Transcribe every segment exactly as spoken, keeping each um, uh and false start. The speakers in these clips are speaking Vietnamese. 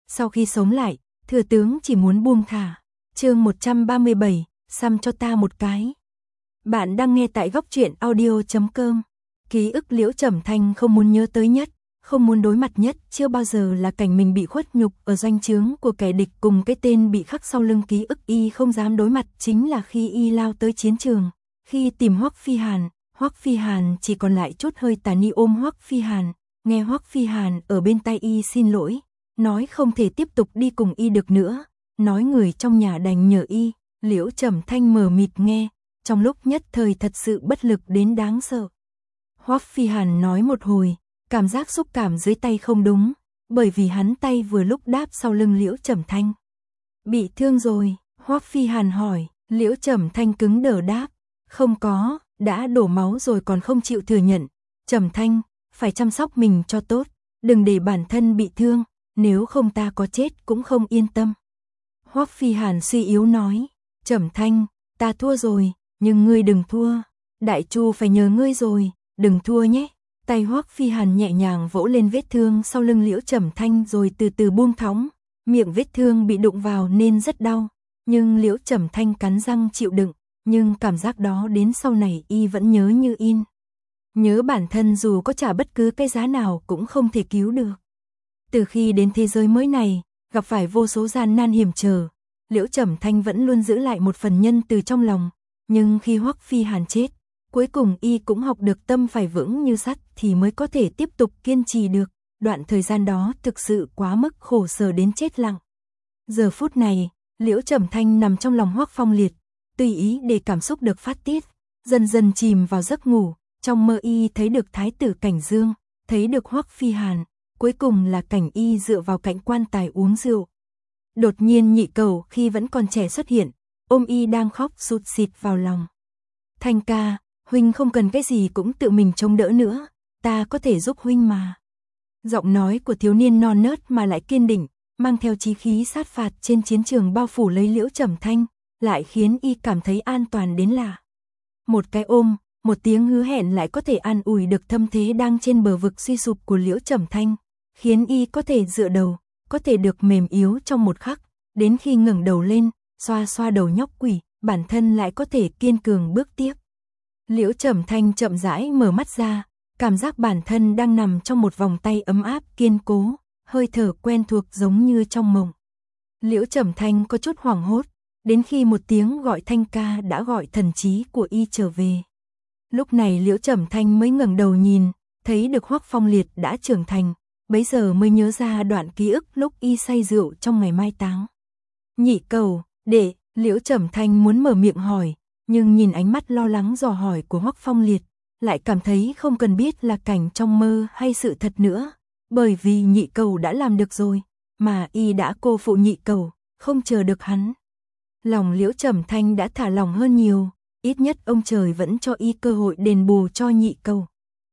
Sau khi sống lại, thừa tướng chỉ muốn buông thả. Chương một trăm ba mươi bảy, xăm cho ta một cái. Bạn đang nghe tại góc truyện audio chấm com. Ký ức Liễu Trầm Thanh không muốn nhớ tới nhất, không muốn đối mặt nhất, chưa bao giờ là cảnh mình bị khuất nhục ở doanh trướng của kẻ địch cùng cái tên bị khắc sau lưng. Ký ức y không dám đối mặt chính là khi y lao tới chiến trường, khi tìm Hoắc Phi Hàn. Hoắc Phi Hàn chỉ còn lại chút hơi tà ni ôm Hoắc Phi Hàn, nghe Hoắc Phi Hàn ở bên tai y xin lỗi, nói không thể tiếp tục đi cùng y được nữa, nói người trong nhà đành nhờ y. Liễu Trầm Thanh mờ mịt nghe, trong lúc nhất thời thật sự bất lực đến đáng sợ. Hoắc Phi Hàn nói một hồi, cảm giác xúc cảm dưới tay không đúng, bởi vì hắn tay vừa lúc đáp sau lưng Liễu Trầm Thanh. Bị thương rồi? Hoắc Phi Hàn hỏi. Liễu Trầm Thanh cứng đờ đáp, không có, đã đổ máu rồi còn không chịu thừa nhận. Trầm Thanh, phải chăm sóc mình cho tốt, đừng để bản thân bị thương, nếu không ta có chết cũng không yên tâm. Hoắc Phi Hàn suy yếu nói, Trầm Thanh, ta thua rồi, nhưng ngươi đừng thua, Đại Chu phải nhờ ngươi rồi, đừng thua nhé. Tay Hoắc Phi Hàn nhẹ nhàng vỗ lên vết thương sau lưng Liễu Trầm Thanh rồi từ từ buông thõng, miệng vết thương bị đụng vào nên rất đau, nhưng Liễu Trầm Thanh cắn răng chịu đựng, nhưng cảm giác đó đến sau này y vẫn nhớ như in. Nhớ bản thân dù có trả bất cứ cái giá nào cũng không thể cứu được. Từ khi đến thế giới mới này, gặp phải vô số gian nan hiểm trở, Liễu Trầm Thanh vẫn luôn giữ lại một phần nhân từ trong lòng, nhưng khi Hoắc Phi Hàn chết, cuối cùng y cũng học được tâm phải vững như sắt thì mới có thể tiếp tục kiên trì được, đoạn thời gian đó thực sự quá mức khổ sở đến chết lặng. Giờ phút này, Liễu Trầm Thanh nằm trong lòng Hoắc Phong Liệt, tùy ý để cảm xúc được phát tiết, dần dần chìm vào giấc ngủ, trong mơ y thấy được Thái tử Cảnh Dương, thấy được Hoắc Phi Hàn, cuối cùng là cảnh y dựa vào cạnh quan tài uống rượu. Đột nhiên Nhị Cầu khi vẫn còn trẻ xuất hiện, ôm y đang khóc sụt sịt vào lòng. Thanh ca, huynh không cần cái gì cũng tự mình chống đỡ nữa, ta có thể giúp huynh mà. Giọng nói của thiếu niên non nớt mà lại kiên định, mang theo chí khí sát phạt trên chiến trường bao phủ lấy Liễu Trầm Thanh, lại khiến y cảm thấy an toàn đến lạ. Một cái ôm, một tiếng hứa hẹn lại có thể an ủi được tâm thế đang trên bờ vực suy sụp của Liễu Trầm Thanh, khiến y có thể dựa đầu, có thể được mềm yếu trong một khắc, đến khi ngẩng đầu lên, xoa xoa đầu nhóc quỷ, bản thân lại có thể kiên cường bước tiếp. Liễu Trầm Thanh chậm rãi mở mắt ra, cảm giác bản thân đang nằm trong một vòng tay ấm áp kiên cố, hơi thở quen thuộc giống như trong mộng. Liễu Trầm Thanh có chút hoảng hốt, đến khi một tiếng gọi Thanh ca đã gọi thần trí của y trở về. Lúc này Liễu Trầm Thanh mới ngẩng đầu nhìn, thấy được Hoắc Phong Liệt đã trưởng thành, bấy giờ mới nhớ ra đoạn ký ức lúc y say rượu trong ngày mai táng. Nhị Cầu, đệ, Liễu Trầm Thanh muốn mở miệng hỏi, nhưng nhìn ánh mắt lo lắng dò hỏi của Hoắc Phong Liệt, lại cảm thấy không cần biết là cảnh trong mơ hay sự thật nữa, bởi vì Nhị Cầu đã làm được rồi, mà y đã cô phụ Nhị Cầu, không chờ được hắn. Lòng Liễu Trầm Thanh đã thả lòng hơn nhiều, ít nhất ông trời vẫn cho y cơ hội đền bù cho Nhị Cầu.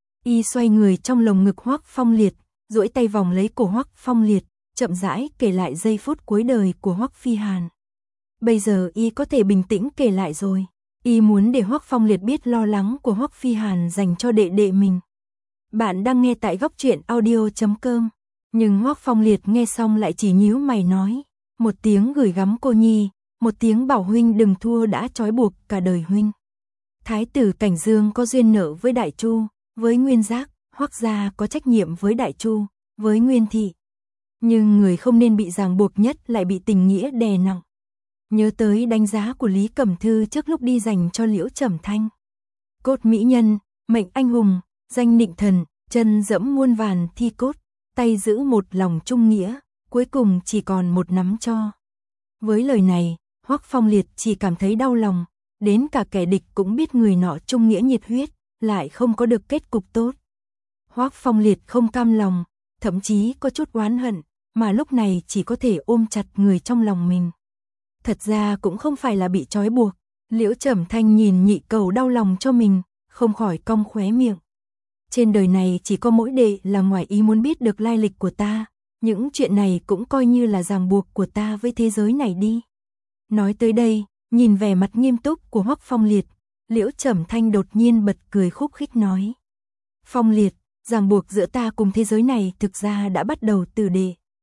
Y xoay người trong lồng ngực Hoắc Phong Liệt, duỗi tay vòng lấy cổ Hoắc Phong Liệt, chậm rãi kể lại giây phút cuối đời của Hoắc Phi Hàn. Bây giờ y có thể bình tĩnh kể lại rồi, y muốn để Hoắc Phong Liệt biết lo lắng của Hoắc Phi Hàn dành cho đệ đệ mình. Bạn đang nghe tại góc truyện audio chấm com, nhưng Hoắc Phong Liệt nghe xong lại chỉ nhíu mày nói, một tiếng gửi gắm cô nhi, một tiếng bảo huynh đừng thua đã trói buộc cả đời huynh. Thái tử Cảnh Dương có duyên nợ với Đại Chu, với Nguyên Giác, Hoắc gia có trách nhiệm với Đại Chu, với Nguyên thị. Nhưng người không nên bị ràng buộc nhất lại bị tình nghĩa đè nặng. Nhớ tới đánh giá của Lý Cẩm Thư trước lúc đi dành cho Liễu Trầm Thanh. Cốt mỹ nhân, mệnh anh hùng, danh nịnh thần, chân dẫm muôn vàn thi cốt, tay giữ một lòng trung nghĩa, cuối cùng chỉ còn một nắm cho. Với lời này, Hoắc Phong Liệt chỉ cảm thấy đau lòng, đến cả kẻ địch cũng biết người nọ trung nghĩa nhiệt huyết, lại không có được kết cục tốt. Hoắc Phong Liệt không cam lòng, thậm chí có chút oán hận, mà lúc này chỉ có thể ôm chặt người trong lòng mình. Thật ra cũng không phải là bị trói buộc, Liễu Trầm Thanh nhìn Nhị Cầu đau lòng cho mình, không khỏi cong khóe miệng. Trên đời này chỉ có mỗi đệ là ngoài ý muốn biết được lai lịch của ta, những chuyện này cũng coi như là ràng buộc của ta với thế giới này đi. Nói tới đây, nhìn vẻ mặt nghiêm túc của Hoắc Phong Liệt, Liễu Trầm Thanh đột nhiên bật cười khúc khích nói. Phong Liệt, ràng buộc giữa ta cùng thế giới này thực ra đã bắt đầu từ đệ.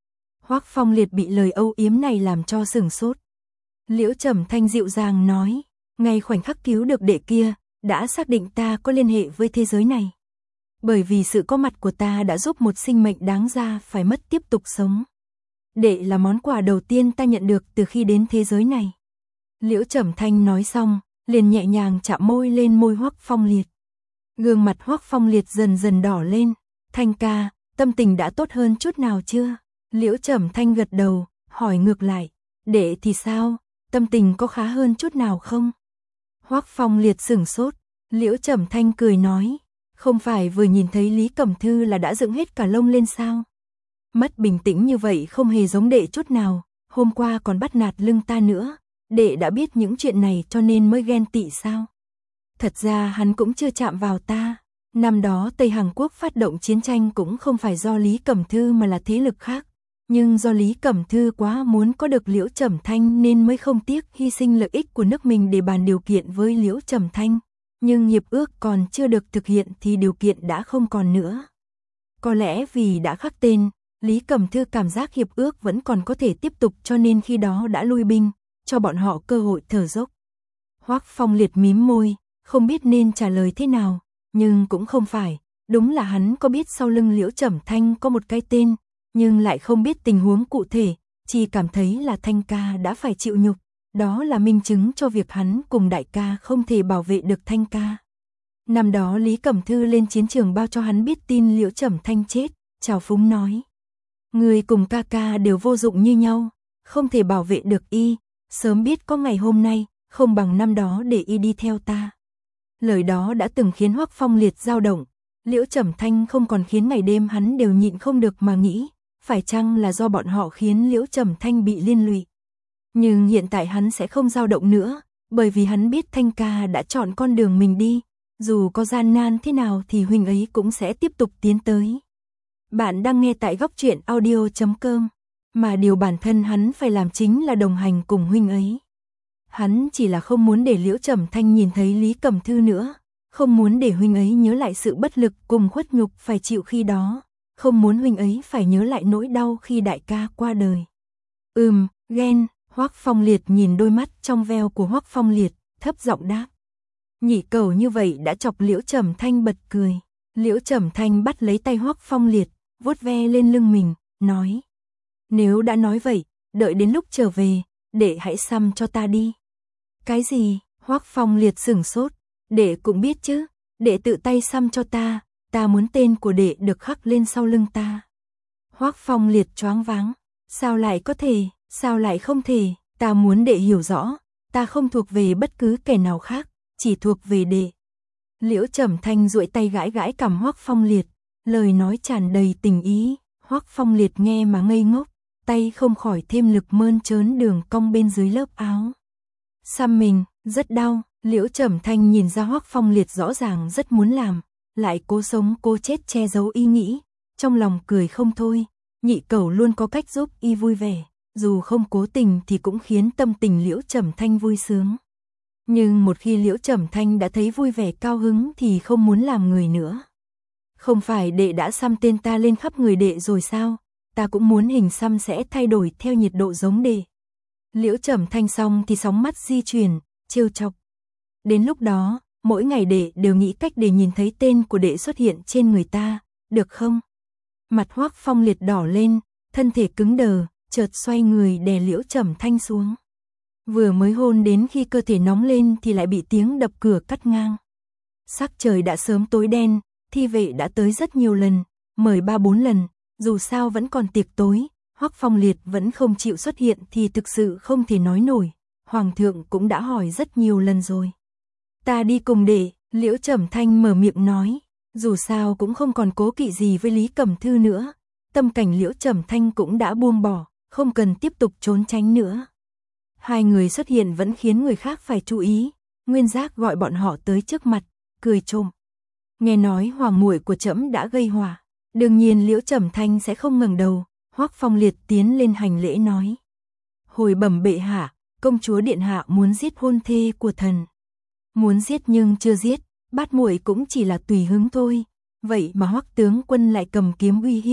Hoắc Phong Liệt bị lời âu yếm này làm cho sửng sốt. Liễu Trầm Thanh dịu dàng nói, ngay khoảnh khắc cứu được đệ kia, đã xác định ta có liên hệ với thế giới này. Bởi vì sự có mặt của ta đã giúp một sinh mệnh đáng ra phải mất tiếp tục sống. Đệ là món quà đầu tiên ta nhận được từ khi đến thế giới này. Liễu Trầm Thanh nói xong, liền nhẹ nhàng chạm môi lên môi Hoắc Phong Liệt. Gương mặt Hoắc Phong Liệt dần dần đỏ lên. Thanh ca, tâm tình đã tốt hơn chút nào chưa? Liễu Trầm Thanh gật đầu, hỏi ngược lại, đệ thì sao, tâm tình có khá hơn chút nào không? Hoắc Phong Liệt sửng sốt, Liễu Trầm Thanh cười nói, không phải vừa nhìn thấy Lý Cẩm Thư là đã dựng hết cả lông lên sao? Mất bình tĩnh như vậy không hề giống đệ chút nào, hôm qua còn bắt nạt lưng ta nữa, đệ đã biết những chuyện này cho nên mới ghen tị sao? Thật ra hắn cũng chưa chạm vào ta. Năm đó Tây Hàn Quốc phát động chiến tranh cũng không phải do Lý Cẩm Thư mà là thế lực khác. Nhưng do Lý Cẩm Thư quá muốn có được Liễu Trầm Thanh nên mới không tiếc hy sinh lợi ích của nước mình để bàn điều kiện với Liễu Trầm Thanh. Nhưng hiệp ước còn chưa được thực hiện thì điều kiện đã không còn nữa. Có lẽ vì đã khắc tên, Lý Cẩm Thư cảm giác hiệp ước vẫn còn có thể tiếp tục cho nên khi đó đã lui binh, cho bọn họ cơ hội thở dốc. Hoắc Phong Liệt mím môi, không biết nên trả lời thế nào, nhưng cũng không phải, đúng là hắn có biết sau lưng Liễu Trầm Thanh có một cái tên, nhưng lại không biết tình huống cụ thể, chỉ cảm thấy là Thanh ca đã phải chịu nhục, đó là minh chứng cho việc hắn cùng đại ca không thể bảo vệ được Thanh ca. Năm đó Lý Cẩm Thư lên chiến trường bao cho hắn biết tin Liễu Trầm Thanh chết, trào phúng nói, người cùng ca ca đều vô dụng như nhau, không thể bảo vệ được y, sớm biết có ngày hôm nay, không bằng năm đó để y đi theo ta. Lời đó đã từng khiến Hoắc Phong Liệt dao động, Liễu Trầm Thanh không còn khiến ngày đêm hắn đều nhịn không được mà nghĩ, phải chăng là do bọn họ khiến Liễu Trầm Thanh bị liên lụy. Nhưng hiện tại hắn sẽ không dao động nữa, bởi vì hắn biết Thanh ca đã chọn con đường mình đi, dù có gian nan thế nào thì huynh ấy cũng sẽ tiếp tục tiến tới. Bạn đang nghe tại góc truyện audio chấm com, mà điều bản thân hắn phải làm chính là đồng hành cùng huynh ấy. Hắn chỉ là không muốn để Liễu Trầm Thanh nhìn thấy Lý Cẩm Thư nữa, không muốn để huynh ấy nhớ lại sự bất lực cùng khuất nhục phải chịu khi đó, không muốn huynh ấy phải nhớ lại nỗi đau khi đại ca qua đời. Ừm, ghen, Hoắc Phong Liệt nhìn đôi mắt trong veo của Hoắc Phong Liệt, thấp giọng đáp. Nhị cầu như vậy đã chọc Liễu Trầm Thanh bật cười. Liễu Trầm Thanh bắt lấy tay Hoắc Phong Liệt, vuốt ve lên lưng mình, nói. Nếu đã nói vậy, đợi đến lúc trở về, đệ hãy xăm cho ta đi. Cái gì? Hoắc Phong Liệt sửng sốt. Đệ cũng biết chứ, đệ tự tay xăm cho ta, ta muốn tên của đệ được khắc lên sau lưng ta. Hoắc Phong Liệt choáng váng. Sao lại có thể, sao lại không thể, ta muốn đệ hiểu rõ, ta không thuộc về bất cứ kẻ nào khác, chỉ thuộc về đệ. Liễu Trầm Thanh duỗi tay gãi gãi cằm Hoắc Phong Liệt, lời nói tràn đầy tình ý. Hoắc Phong Liệt nghe mà ngây ngốc, tay không khỏi thêm lực mơn trớn đường cong bên dưới lớp áo. Xăm mình, rất đau. Liễu Trầm Thanh nhìn ra Hoắc Phong Liệt rõ ràng rất muốn làm, lại cố sống cố chết che giấu ý nghĩ, trong lòng cười không thôi. Nhị cẩu luôn có cách giúp y vui vẻ, dù không cố tình thì cũng khiến tâm tình Liễu Trầm Thanh vui sướng. Nhưng một khi Liễu Trầm Thanh đã thấy vui vẻ cao hứng thì không muốn làm người nữa. Không phải đệ đã xăm tên ta lên khắp người đệ rồi sao, ta cũng muốn hình xăm sẽ thay đổi theo nhiệt độ giống đệ. Liễu Trầm Thanh xong thì sóng mắt di chuyển, trêu chọc. Đến lúc đó, mỗi ngày đệ đều nghĩ cách để nhìn thấy tên của đệ xuất hiện trên người ta, được không? Mặt Hoắc Phong Liệt đỏ lên, thân thể cứng đờ, chợt xoay người đè Liễu Trầm Thanh xuống. Vừa mới hôn đến khi cơ thể nóng lên thì lại bị tiếng đập cửa cắt ngang. Sắc trời đã sớm tối đen, thi vệ đã tới rất nhiều lần, mời ba bốn lần, dù sao vẫn còn tiệc tối, Hoắc Phong Liệt vẫn không chịu xuất hiện thì thực sự không thể nói nổi. Hoàng thượng cũng đã hỏi rất nhiều lần rồi. Ta đi cùng đệ, Liễu Trầm Thanh mở miệng nói, dù sao cũng không còn cố kỵ gì với Lý Cẩm Thư nữa, tâm cảnh Liễu Trầm Thanh cũng đã buông bỏ, không cần tiếp tục trốn tránh nữa. Hai người xuất hiện vẫn khiến người khác phải chú ý, Nguyên Giác gọi bọn họ tới trước mặt, cười trộm. Nghe nói hoàng muội của trẫm đã gây họa, đương nhiên Liễu Trầm Thanh sẽ không ngẩng đầu. Hoắc Phong Liệt tiến lên hành lễ nói, hồi bẩm bệ hạ, công chúa điện hạ muốn giết hôn thê của thần. Muốn giết nhưng chưa giết, bát muội cũng chỉ là tùy hứng thôi. Vậy mà Hoắc tướng quân lại cầm kiếm uy hiếp,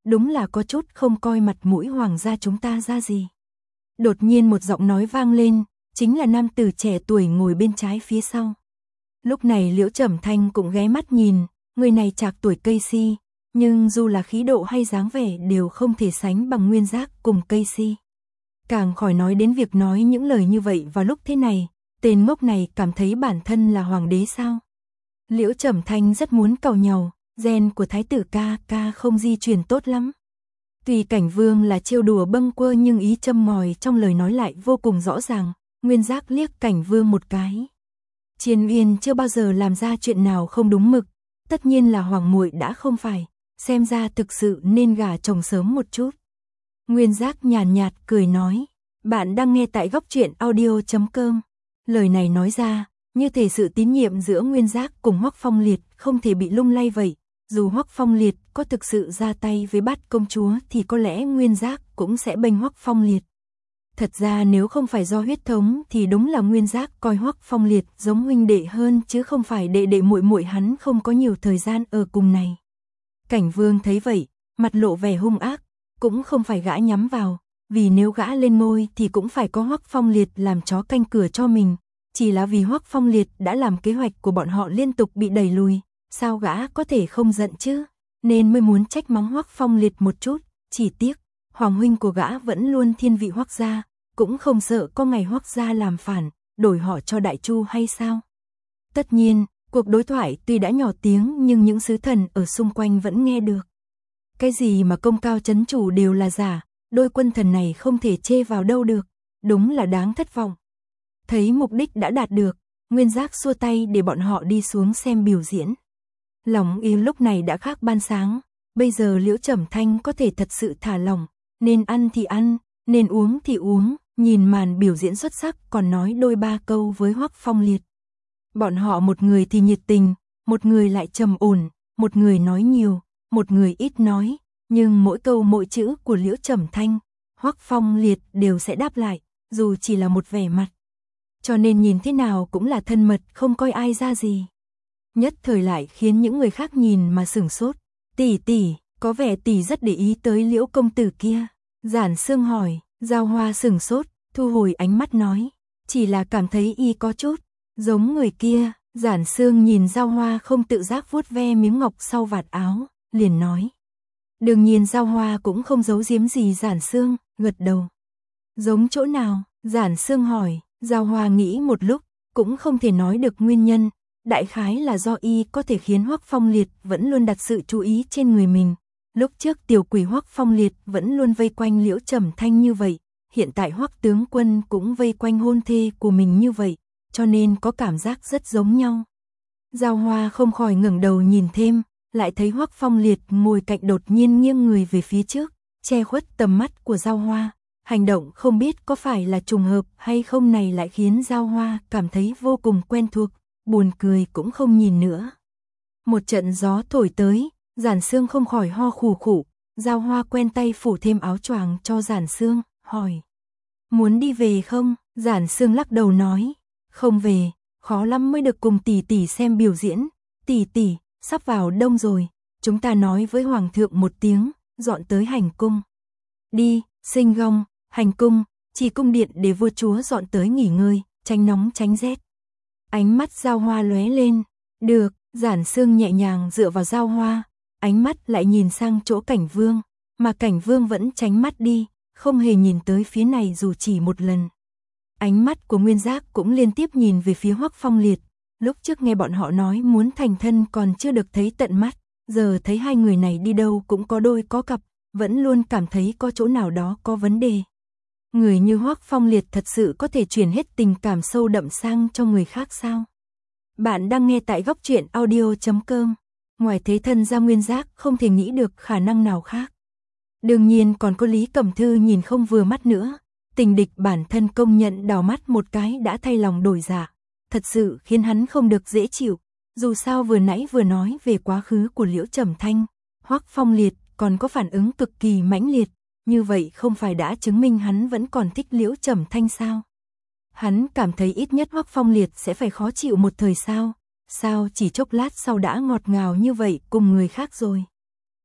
đúng là có chút không coi mặt mũi hoàng gia chúng ta ra gì. Đột nhiên một giọng nói vang lên, chính là nam tử trẻ tuổi ngồi bên trái phía sau. Lúc này Liễu Trầm Thanh cũng ghé mắt nhìn, người này trạc tuổi Casey, nhưng dù là khí độ hay dáng vẻ đều không thể sánh bằng Nguyên Giác cùng Casey. Càng khỏi nói đến việc nói những lời như vậy vào lúc thế này, tên ngốc này cảm thấy bản thân là hoàng đế sao? Liễu Trầm Thanh rất muốn cầu nhau, gen của thái tử ca ca không di truyền tốt lắm. Tuy Cảnh Vương là trêu đùa bâng quơ nhưng ý châm ngòi trong lời nói lại vô cùng rõ ràng, Nguyên Giác liếc Cảnh Vương một cái. Triền Uyên chưa bao giờ làm ra chuyện nào không đúng mực, tất nhiên là hoàng muội đã không phải, xem ra thực sự nên gả chồng sớm một chút. Nguyên Giác nhàn nhạt, nhạt cười nói, bạn đang nghe tại góc truyện audio chấm com. Lời này nói ra, như thể sự tín nhiệm giữa Nguyên Giác cùng Hoắc Phong Liệt không thể bị lung lay vậy. Dù Hoắc Phong Liệt có thực sự ra tay với Bát công chúa thì có lẽ Nguyên Giác cũng sẽ bênh Hoắc Phong Liệt. Thật ra nếu không phải do huyết thống thì đúng là Nguyên Giác coi Hoắc Phong Liệt giống huynh đệ hơn chứ không phải đệ đệ muội muội, hắn không có nhiều thời gian ở cùng này. Cảnh Vương thấy vậy, mặt lộ vẻ hung ác, cũng không phải gã nhắm vào, vì nếu gã lên ngôi thì cũng phải có Hoắc Phong Liệt làm chó canh cửa cho mình, chỉ là vì Hoắc Phong Liệt đã làm kế hoạch của bọn họ liên tục bị đẩy lùi, sao gã có thể không giận chứ, nên mới muốn trách mắng Hoắc Phong Liệt một chút, chỉ tiếc, hoàng huynh của gã vẫn luôn thiên vị Hoắc gia, cũng không sợ có ngày Hoắc gia làm phản, đổi họ cho Đại Chu hay sao? Tất nhiên, cuộc đối thoại tuy đã nhỏ tiếng nhưng những sứ thần ở xung quanh vẫn nghe được. Cái gì mà công cao chấn chủ đều là giả, đôi quân thần này không thể chê vào đâu được, đúng là đáng thất vọng. Thấy mục đích đã đạt được, Nguyên Giác xua tay để bọn họ đi xuống xem biểu diễn. Lòng y lúc này đã khác ban sáng, bây giờ Liễu Trầm Thanh có thể thật sự thả lỏng, nên ăn thì ăn, nên uống thì uống, nhìn màn biểu diễn xuất sắc còn nói đôi ba câu với Hoắc Phong Liệt. Bọn họ một người thì nhiệt tình, một người lại trầm ổn, một người nói nhiều, một người ít nói, nhưng mỗi câu mỗi chữ của Liễu Trầm Thanh, Hoắc Phong Liệt đều sẽ đáp lại, dù chỉ là một vẻ mặt. Cho nên nhìn thế nào cũng là thân mật, không coi ai ra gì. Nhất thời lại khiến những người khác nhìn mà sửng sốt. Tỷ tỷ, có vẻ tỷ rất để ý tới Liễu công tử kia. Giản Sương hỏi, Giao Hoa sửng sốt, thu hồi ánh mắt nói, chỉ là cảm thấy y có chút giống người kia. Giản Sương nhìn Giao Hoa không tự giác vuốt ve miếng ngọc sau vạt áo, liền nói. Đương nhiên Giao Hoa cũng không giấu giếm gì Giản Sương, gật đầu. Giống chỗ nào? Giản Sương hỏi. Giao Hoa nghĩ một lúc, cũng không thể nói được nguyên nhân, đại khái là do y có thể khiến Hoắc Phong Liệt vẫn luôn đặt sự chú ý trên người mình. Lúc trước tiểu quỷ Hoắc Phong Liệt vẫn luôn vây quanh Liễu Trầm Thanh như vậy, hiện tại Hoắc tướng quân cũng vây quanh hôn thê của mình như vậy, cho nên có cảm giác rất giống nhau. Giao Hoa không khỏi ngẩng đầu nhìn thêm, lại thấy Hoắc Phong Liệt ngồi cạnh đột nhiên nghiêng người về phía trước, che khuất tầm mắt của Giao Hoa. Hành động không biết có phải là trùng hợp hay không này lại khiến Giao Hoa cảm thấy vô cùng quen thuộc, buồn cười cũng không nhìn nữa. Một trận gió thổi tới, Giản Sương không khỏi ho khủ khủ, Giao Hoa quen tay phủ thêm áo choàng cho Giản Sương, hỏi. Muốn đi về không? Giản Sương lắc đầu nói, không về, khó lắm mới được cùng tỷ tỷ xem biểu diễn, tỷ tỷ, sắp vào đông rồi, chúng ta nói với Hoàng thượng một tiếng, dọn tới hành cung. Đi, Sinh Gong. Hành cung, chỉ cung điện để vua chúa dọn tới nghỉ ngơi, tránh nóng tránh rét. Ánh mắt Giao Hoa lóe lên, được, Giản Sương nhẹ nhàng dựa vào Giao Hoa, ánh mắt lại nhìn sang chỗ Cảnh Vương, mà Cảnh Vương vẫn tránh mắt đi, không hề nhìn tới phía này dù chỉ một lần. Ánh mắt của Nguyên Giác cũng liên tiếp nhìn về phía Hoắc Phong Liệt, lúc trước nghe bọn họ nói muốn thành thân còn chưa được thấy tận mắt, giờ thấy hai người này đi đâu cũng có đôi có cặp, vẫn luôn cảm thấy có chỗ nào đó có vấn đề. Người như Hoắc Phong Liệt thật sự có thể truyền hết tình cảm sâu đậm sang cho người khác sao? Bạn đang nghe tại góc truyện audio chấm com. Ngoài thế thân ra, Nguyên Giác không thể nghĩ được khả năng nào khác. Đương nhiên còn có Lý Cẩm Thư nhìn không vừa mắt nữa. Tình địch bản thân công nhận đào mắt một cái đã thay lòng đổi dạ. Thật sự khiến hắn không được dễ chịu. Dù sao vừa nãy vừa nói về quá khứ của Liễu Trầm Thanh, Hoắc Phong Liệt còn có phản ứng cực kỳ mãnh liệt. Như vậy không phải đã chứng minh hắn vẫn còn thích Liễu Trầm Thanh sao? Hắn cảm thấy ít nhất Hoắc Phong Liệt sẽ phải khó chịu một thời sao? Sao chỉ chốc lát sau đã ngọt ngào như vậy cùng người khác rồi?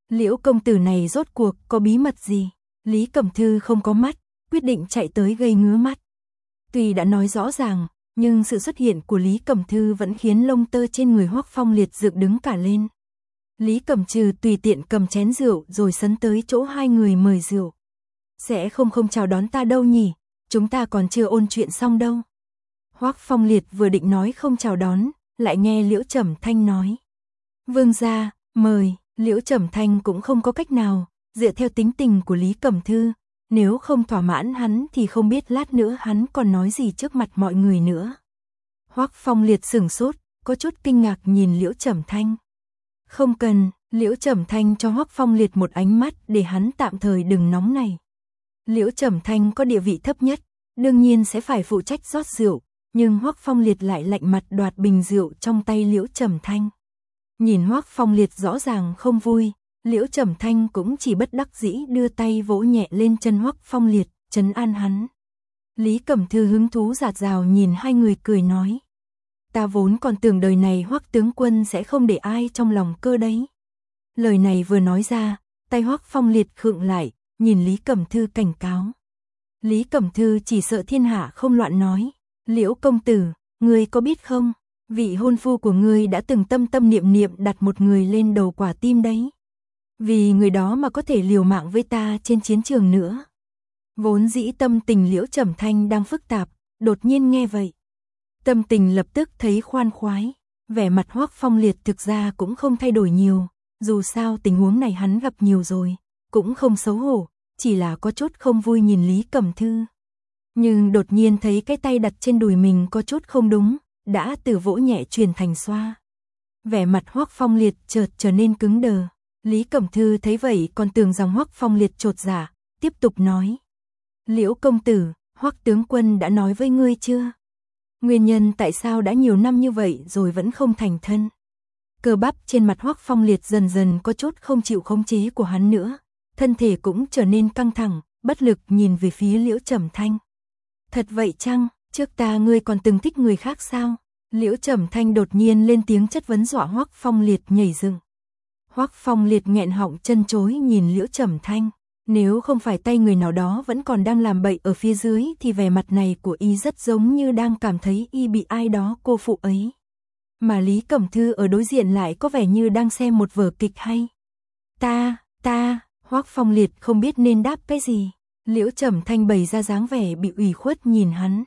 Liễu công tử này rốt cuộc có bí mật gì? Lý Cẩm Thư không có mắt, quyết định chạy tới gây ngứa mắt. Tuy đã nói rõ ràng, nhưng sự xuất hiện của Lý Cẩm Thư vẫn khiến lông tơ trên người Hoắc Phong Liệt dựng đứng cả lên. Lý Cẩm Trừ tùy tiện cầm chén rượu rồi sấn tới chỗ hai người mời rượu. Sẽ không không chào đón ta đâu nhỉ, chúng ta còn chưa ôn chuyện xong đâu. Hoắc Phong Liệt vừa định nói không chào đón, lại nghe Liễu Trầm Thanh nói. Vương gia, mời. Liễu Trầm Thanh cũng không có cách nào, dựa theo tính tình của Lý Cẩm Thư, nếu không thỏa mãn hắn thì không biết lát nữa hắn còn nói gì trước mặt mọi người nữa. Hoắc Phong Liệt sửng sốt, có chút kinh ngạc nhìn Liễu Trầm Thanh. Không cần, Liễu Trầm Thanh cho Hoắc Phong Liệt một ánh mắt để hắn tạm thời đừng nóng này. Liễu Trầm Thanh có địa vị thấp nhất, đương nhiên sẽ phải phụ trách rót rượu, nhưng Hoắc Phong Liệt lại lạnh mặt đoạt bình rượu trong tay Liễu Trầm Thanh. Nhìn Hoắc Phong Liệt rõ ràng không vui, Liễu Trầm Thanh cũng chỉ bất đắc dĩ đưa tay vỗ nhẹ lên chân Hoắc Phong Liệt, trấn an hắn. Lý Cẩm Thư hứng thú rạt rào nhìn hai người cười nói. Ta vốn còn tưởng đời này Hoắc tướng quân sẽ không để ai trong lòng cơ đấy. Lời này vừa nói ra, tay Hoắc Phong Liệt khựng lại, nhìn Lý Cẩm Thư cảnh cáo. Lý Cẩm Thư chỉ sợ thiên hạ không loạn nói. Liễu công tử, ngươi có biết không? Vị hôn phu của ngươi đã từng tâm tâm niệm niệm đặt một người lên đầu quả tim đấy. Vì người đó mà có thể liều mạng với ta trên chiến trường nữa. Vốn dĩ tâm tình Liễu Trầm Thanh đang phức tạp, đột nhiên nghe vậy. Tâm tình lập tức thấy khoan khoái, vẻ mặt Hoắc Phong Liệt thực ra cũng không thay đổi nhiều, dù sao tình huống này hắn gặp nhiều rồi, cũng không xấu hổ, chỉ là có chút không vui nhìn Lý Cẩm Thư. Nhưng đột nhiên thấy cái tay đặt trên đùi mình có chút không đúng, đã từ vỗ nhẹ truyền thành xoa. Vẻ mặt Hoắc Phong Liệt chợt trở nên cứng đờ. Lý Cẩm Thư thấy vậy còn tưởng rằng Hoắc Phong Liệt chột dạ, tiếp tục nói. Liễu công tử, Hoắc tướng quân đã nói với ngươi chưa? Nguyên nhân tại sao đã nhiều năm như vậy rồi vẫn không thành thân? Cơ bắp trên mặt Hoắc Phong Liệt dần dần có chút không chịu khống chế của hắn nữa, thân thể cũng trở nên căng thẳng, bất lực nhìn về phía Liễu Trầm Thanh. Thật vậy chăng, trước ta ngươi còn từng thích người khác sao? Liễu Trầm Thanh đột nhiên lên tiếng chất vấn dọa Hoắc Phong Liệt nhảy dựng. Hoắc Phong Liệt nghẹn họng chân chối nhìn Liễu Trầm Thanh. Nếu không phải tay người nào đó vẫn còn đang làm bậy ở phía dưới thì vẻ mặt này của y rất giống như đang cảm thấy y bị ai đó cô phụ ấy. Mà Lý Cẩm Thư ở đối diện lại có vẻ như đang xem một vở kịch hay. Ta, ta, Hoắc Phong Liệt không biết nên đáp cái gì. Liễu Trầm Thanh bày ra dáng vẻ bị ủy khuất nhìn hắn.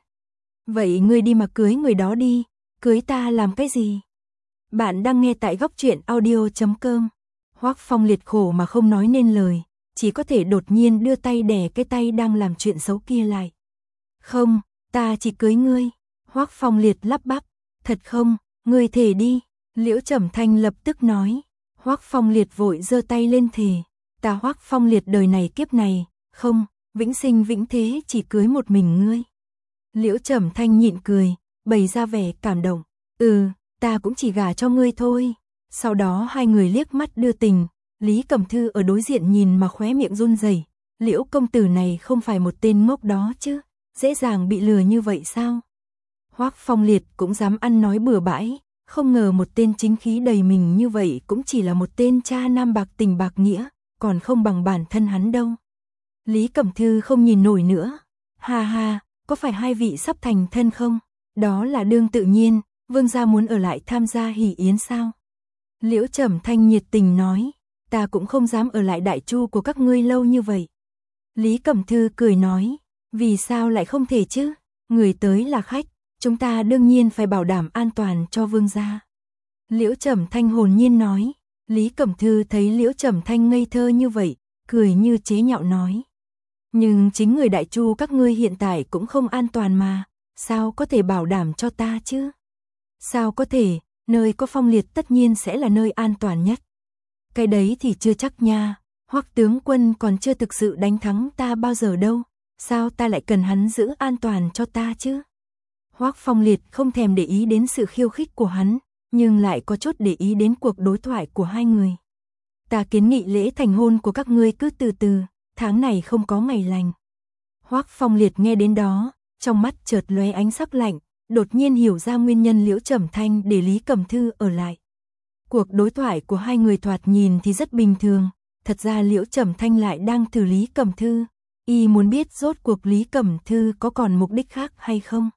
Vậy ngươi đi mà cưới người đó đi, cưới ta làm cái gì? Bạn đang nghe tại góc truyện audio chấm com. Hoắc Phong Liệt khổ mà không nói nên lời, chỉ có thể đột nhiên đưa tay đè cái tay đang làm chuyện xấu kia lại. Không, ta chỉ cưới ngươi. Hoắc Phong Liệt lắp bắp. Thật không, ngươi thề đi. Liễu Trầm Thanh lập tức nói. Hoắc Phong Liệt vội giơ tay lên thề. Ta Hoắc Phong Liệt đời này kiếp này, không, vĩnh sinh vĩnh thế chỉ cưới một mình ngươi. Liễu Trầm Thanh nhịn cười, bày ra vẻ cảm động. Ừ, ta cũng chỉ gả cho ngươi thôi. Sau đó hai người liếc mắt đưa tình. Lý Cẩm Thư ở đối diện nhìn mà khóe miệng run rẩy. Liễu công tử này không phải một tên ngốc đó chứ, dễ dàng bị lừa như vậy sao? Hoắc Phong Liệt cũng dám ăn nói bừa bãi, không ngờ một tên chính khí đầy mình như vậy cũng chỉ là một tên cha nam bạc tình bạc nghĩa, còn không bằng bản thân hắn đâu. Lý Cẩm Thư không nhìn nổi nữa. Ha ha, có phải hai vị sắp thành thân không? Đó là đương tự nhiên, vương gia muốn ở lại tham gia hỷ yến sao? Liễu Trầm Thanh nhiệt tình nói. Ta cũng không dám ở lại đại chu của các ngươi lâu như vậy. Lý Cẩm Thư cười nói, vì sao lại không thể chứ? Người tới là khách, chúng ta đương nhiên phải bảo đảm an toàn cho vương gia. Liễu Trầm Thanh hồn nhiên nói. Lý Cẩm Thư thấy Liễu Trầm Thanh ngây thơ như vậy, cười như chế nhạo nói. Nhưng chính người đại chu các ngươi hiện tại cũng không an toàn mà, sao có thể bảo đảm cho ta chứ? Sao có thể, nơi có Phong Liệt tất nhiên sẽ là nơi an toàn nhất. Cái đấy thì chưa chắc nha, Hoắc tướng quân còn chưa thực sự đánh thắng ta bao giờ đâu, sao ta lại cần hắn giữ an toàn cho ta chứ? Hoắc Phong Liệt không thèm để ý đến sự khiêu khích của hắn, nhưng lại có chút để ý đến cuộc đối thoại của hai người. Ta kiến nghị lễ thành hôn của các ngươi cứ từ từ, tháng này không có ngày lành. Hoắc Phong Liệt nghe đến đó, trong mắt chợt lóe ánh sắc lạnh, đột nhiên hiểu ra nguyên nhân Liễu Trầm Thanh để Lý Cẩm Thư ở lại. Cuộc đối thoại của hai người thoạt nhìn thì rất bình thường, thật ra Liễu Trầm Thanh lại đang thử Lý Cẩm Thư, y muốn biết rốt cuộc Lý Cẩm Thư có còn mục đích khác hay không.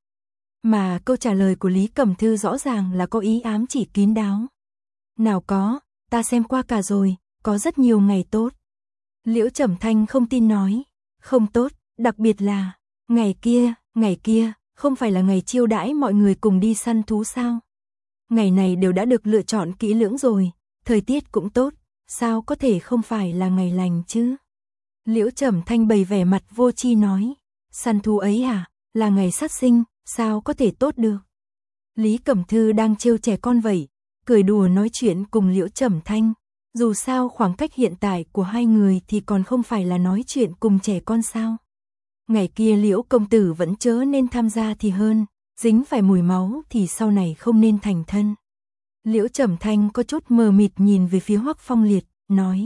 Mà câu trả lời của Lý Cẩm Thư rõ ràng là có ý ám chỉ kín đáo. Nào có, ta xem qua cả rồi, có rất nhiều ngày tốt. Liễu Trầm Thanh không tin nói, không tốt, đặc biệt là, ngày kia, ngày kia, không phải là ngày chiêu đãi mọi người cùng đi săn thú sao? Ngày này đều đã được lựa chọn kỹ lưỡng rồi, thời tiết cũng tốt, sao có thể không phải là ngày lành chứ? Liễu Trầm Thanh bày vẻ mặt vô tri nói, săn thú ấy hả, là ngày sát sinh, sao có thể tốt được? Lý Cẩm Thư đang trêu trẻ con vậy, cười đùa nói chuyện cùng Liễu Trầm Thanh, dù sao khoảng cách hiện tại của hai người thì còn không phải là nói chuyện cùng trẻ con sao? Ngày kia Liễu công tử vẫn chớ nên tham gia thì hơn, dính phải mùi máu thì sau này không nên thành thân. Liễu Trầm Thanh có chút mờ mịt nhìn về phía Hoắc Phong Liệt, nói,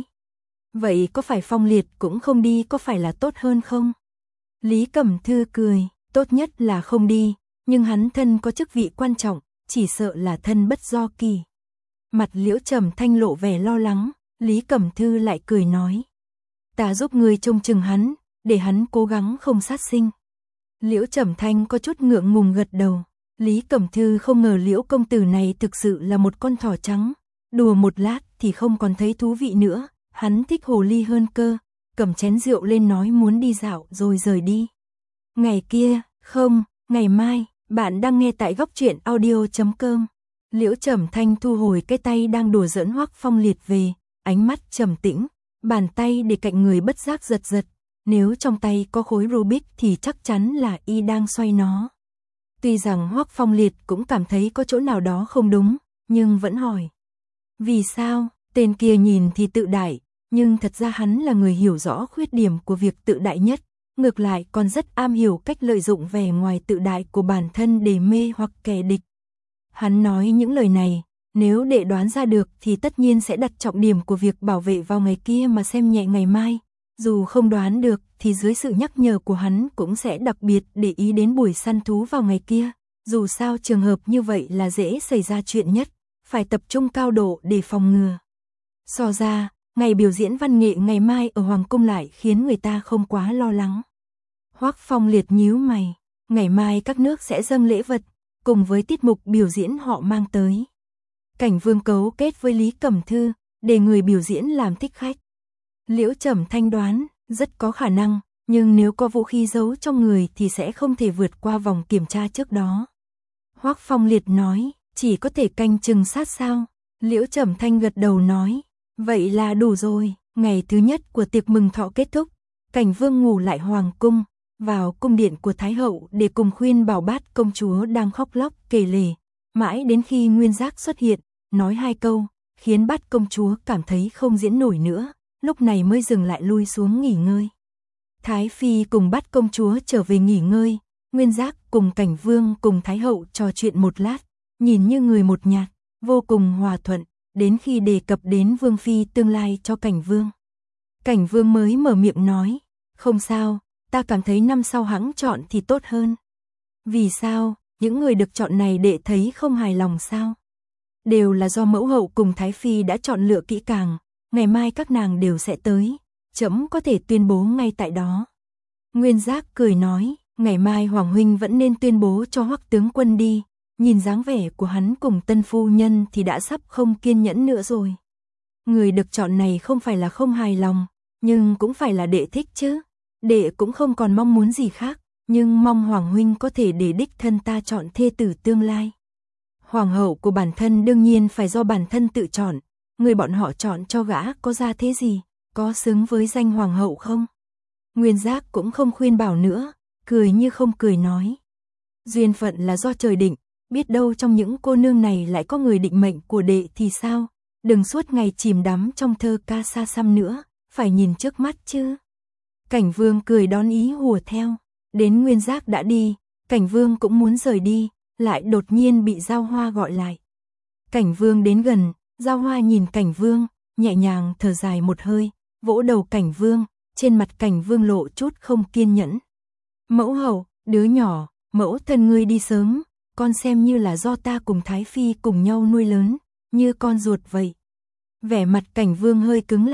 vậy có phải Phong Liệt cũng không đi có phải là tốt hơn không? Lý Cẩm Thư cười, tốt nhất là không đi, nhưng hắn thân có chức vị quan trọng, chỉ sợ là thân bất do kỳ. Mặt Liễu Trầm Thanh lộ vẻ lo lắng, Lý Cẩm Thư lại cười nói, ta giúp ngươi trông chừng hắn, để hắn cố gắng không sát sinh. Liễu Trầm Thanh có chút ngượng ngùng gật đầu, Lý Cẩm Thư không ngờ Liễu công tử này thực sự là một con thỏ trắng, đùa một lát thì không còn thấy thú vị nữa, hắn thích hồ ly hơn cơ, cầm chén rượu lên nói muốn đi dạo rồi rời đi. Ngày kia, không, ngày mai, bạn đang nghe tại góc truyện audio chấm com. Liễu Trầm Thanh thu hồi cái tay đang đùa giỡn Hoắc Phong Liệt về, ánh mắt trầm tĩnh, bàn tay để cạnh người bất giác giật giật, nếu trong tay có khối Rubik thì chắc chắn là y đang xoay nó. Tuy rằng Hoắc Phong Liệt cũng cảm thấy có chỗ nào đó không đúng, nhưng vẫn hỏi. Vì sao, tên kia nhìn thì tự đại, nhưng thật ra hắn là người hiểu rõ khuyết điểm của việc tự đại nhất, ngược lại còn rất am hiểu cách lợi dụng vẻ ngoài tự đại của bản thân để mê hoặc kẻ địch. Hắn nói những lời này, nếu đệ đoán ra được thì tất nhiên sẽ đặt trọng điểm của việc bảo vệ vào ngày kia mà xem nhẹ ngày mai. Dù không đoán được thì dưới sự nhắc nhở của hắn cũng sẽ đặc biệt để ý đến buổi săn thú vào ngày kia. Dù sao trường hợp như vậy là dễ xảy ra chuyện nhất, phải tập trung cao độ để phòng ngừa. So ra, ngày biểu diễn văn nghệ ngày mai ở Hoàng Cung lại khiến người ta không quá lo lắng. Hoắc Phong Liệt nhíu mày, ngày mai các nước sẽ dâng lễ vật, cùng với tiết mục biểu diễn họ mang tới. Cảnh Vương cấu kết với Lý Cẩm Thư, để người biểu diễn làm thích khách. Liễu Trầm Thanh đoán, rất có khả năng, nhưng nếu có vũ khí giấu trong người thì sẽ không thể vượt qua vòng kiểm tra trước đó. Hoắc Phong Liệt nói, chỉ có thể canh chừng sát sao. Liễu Trầm Thanh gật đầu nói, vậy là đủ rồi. Ngày thứ nhất của tiệc mừng thọ kết thúc, Cảnh Vương ngủ lại Hoàng Cung, vào cung điện của Thái Hậu để cùng khuyên bảo Bát công chúa đang khóc lóc kể lể, mãi đến khi Nguyên Giác xuất hiện, nói hai câu, khiến Bát công chúa cảm thấy không diễn nổi nữa, lúc này mới dừng lại lui xuống nghỉ ngơi. Thái Phi cùng Bát công chúa trở về nghỉ ngơi, Nguyên Giác cùng Cảnh Vương cùng Thái Hậu trò chuyện một lát, nhìn như người một nhạc, vô cùng hòa thuận, đến khi đề cập đến Vương Phi tương lai cho Cảnh Vương. Cảnh Vương mới mở miệng nói, không sao, ta cảm thấy năm sau hãng chọn thì tốt hơn. Vì sao, những người được chọn này đệ thấy không hài lòng sao? Đều là do mẫu hậu cùng Thái Phi đã chọn lựa kỹ càng, ngày mai các nàng đều sẽ tới, trẫm có thể tuyên bố ngay tại đó. Nguyên Giác cười nói, ngày mai Hoàng huynh vẫn nên tuyên bố cho Hoắc tướng quân đi, nhìn dáng vẻ của hắn cùng tân phu nhân thì đã sắp không kiên nhẫn nữa rồi. Người được chọn này không phải là không hài lòng, nhưng cũng phải là đệ thích chứ. Đệ cũng không còn mong muốn gì khác, nhưng mong Hoàng huynh có thể để đích thân ta chọn thê tử tương lai. Hoàng hậu của bản thân đương nhiên phải do bản thân tự chọn, người bọn họ chọn cho gã có ra thế gì, có xứng với danh hoàng hậu không? Nguyên Giác cũng không khuyên bảo nữa, cười như không cười nói. Duyên phận là do trời định, biết đâu trong những cô nương này lại có người định mệnh của đệ thì sao? Đừng suốt ngày chìm đắm trong thơ ca xa xăm nữa, phải nhìn trước mắt chứ. Cảnh Vương cười đón ý hùa theo, đến Nguyên Giác đã đi, Cảnh Vương cũng muốn rời đi, lại đột nhiên bị Giao Hoa gọi lại. Cảnh Vương đến gần, Giao Hoa nhìn Cảnh Vương, nhẹ nhàng thở dài một hơi, vỗ đầu Cảnh Vương, trên mặt Cảnh Vương lộ chút không kiên nhẫn. Mẫu hậu, đứa nhỏ, mẫu thân ngươi đi sớm, con xem như là do ta cùng Thái Phi cùng nhau nuôi lớn, như con ruột vậy. Vẻ mặt Cảnh Vương hơi cứng lại,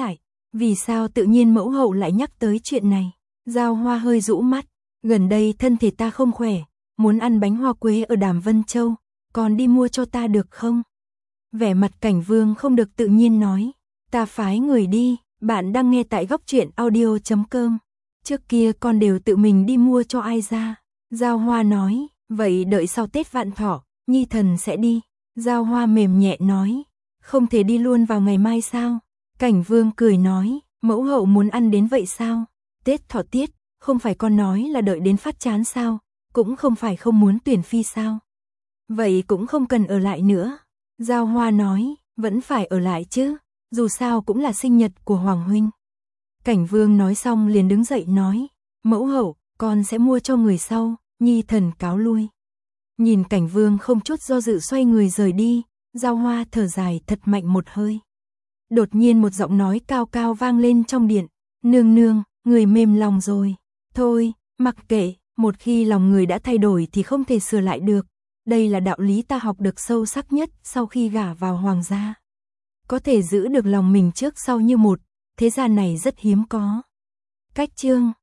Vì sao tự nhiên mẫu hậu lại nhắc tới chuyện này? Giao Hoa hơi rũ mắt, gần đây thân thể ta không khỏe, muốn ăn bánh hoa quế ở Đàm Vân Châu, còn đi mua cho ta được không? Vẻ mặt Cảnh Vương không được tự nhiên nói, ta phái người đi. Bạn đang nghe tại góc truyện audio chấm com. Trước kia con đều tự mình đi mua cho ai ra. Giao Hoa nói, vậy đợi sau Tết Vạn Thọ, nhi thần sẽ đi. Giao Hoa mềm nhẹ nói, không thể đi luôn vào ngày mai sao? Cảnh Vương cười nói, mẫu hậu muốn ăn đến vậy sao? Tết Thọ tiết, không phải con nói là đợi đến phát chán sao? Cũng không phải không muốn tuyển phi sao? Vậy cũng không cần ở lại nữa. Giao Hoa nói, vẫn phải ở lại chứ, dù sao cũng là sinh nhật của Hoàng huynh. Cảnh Vương nói xong liền đứng dậy nói, mẫu hậu, con sẽ mua cho người sau, nhi thần cáo lui. Nhìn Cảnh Vương không chút do dự xoay người rời đi, Giao Hoa thở dài thật mạnh một hơi. Đột nhiên một giọng nói cao cao vang lên trong điện, nương nương, người mềm lòng rồi. Thôi, mặc kệ, một khi lòng người đã thay đổi thì không thể sửa lại được. Đây là đạo lý ta học được sâu sắc nhất sau khi gả vào hoàng gia. Có thể giữ được lòng mình trước sau như một, thế gian này rất hiếm có. Cách chương